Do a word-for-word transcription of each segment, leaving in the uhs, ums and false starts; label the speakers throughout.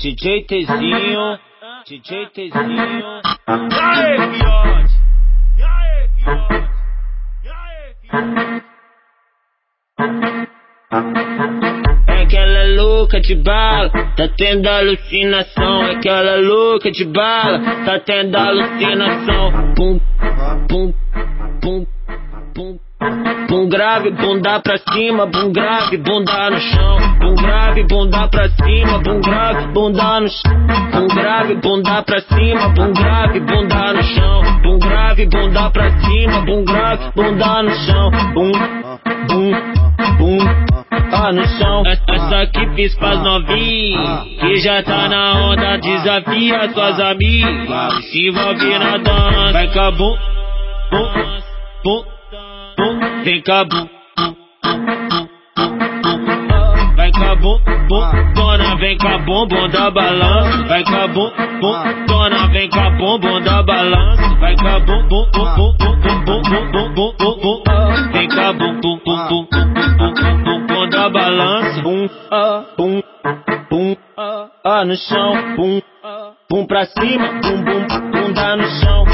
Speaker 1: D J Tzinho, D J Tzinho. E aí, fiote? E aí, fiote? E aí, fiote? É que ela é louca de bala, tá tendo alucinação. É que ela é louca de bala, tá tendo alucinação. Pum, pum, pum, pum. Bum grave, bunda pra cima, bum grave, bunda no chão. Bum grave, bunda pra cima, bum grave, bunda no chão. Bum grave, bunda pra cima, bum grave, bunda no chão. Bum grave, bunda pra cima, bum grave, bunda no chão. Bum, bum, bum, ah no chão. Essa aqui fiz pras novinhas, que já tá na onda, desafia suas amigas. Se envolve na dança, vai com a bum, bum, bum. Vem cá, bum, vai cá, bum, bum, dona, vem cá, bum, bum da balança. Vai cá, bum, bum, dona, vem cá, bum, bum da balança. Vai cá, bum, bum, bum, bum, bum, bum, bum, bum, bum, bum, vem cá, bum, bum, bum, bum, bum, bum, bum da balança. Bum, ah, bum, bum, ah no chão. Bum, bum pra cima, bum, bum, bum dá no chão.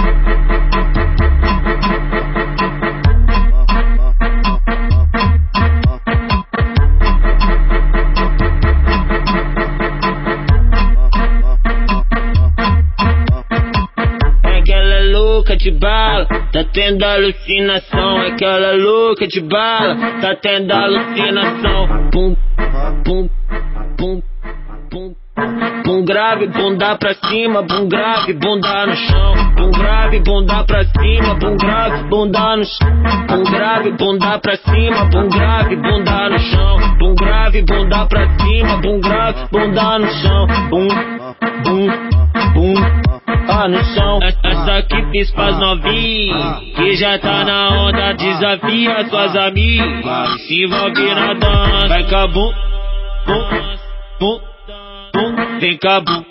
Speaker 1: Louca de bala, tá tendo alucinação. É que ela é louca de bala, tá tendo alucinação. Pum, pum, pum, pum. Bum grave, bunda pra cima, bum grave, bunda no chão. Bum grave, bunda pra cima, bum grave, bunda no chão. Bum grave, bunda pra cima, bum grave, bunda no chão. Bum grave, bunda pra cima, bum grave, bunda no chão. Bum, bum, bum, ah no chão. Essa aqui fiz pras novinhas, que já tá na onda, desafia suas amigas. Se envolve na dança, vai com a bum, bum, bum, bum, vem cá, bum,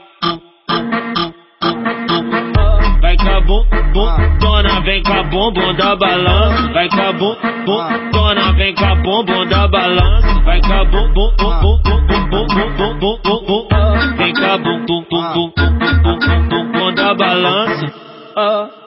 Speaker 1: vai cá, bum, bum, dona, vem cá, bum, bum da balança. Vai cá, bum, bum, dona, vem cá, bum, bum da balança. Vai cá, bum, bum, bum, bum, bum, bum, bum, bum, bum, bum, vem cá, bum, bum, bum, bum, bum, bum, bum, bum da balança.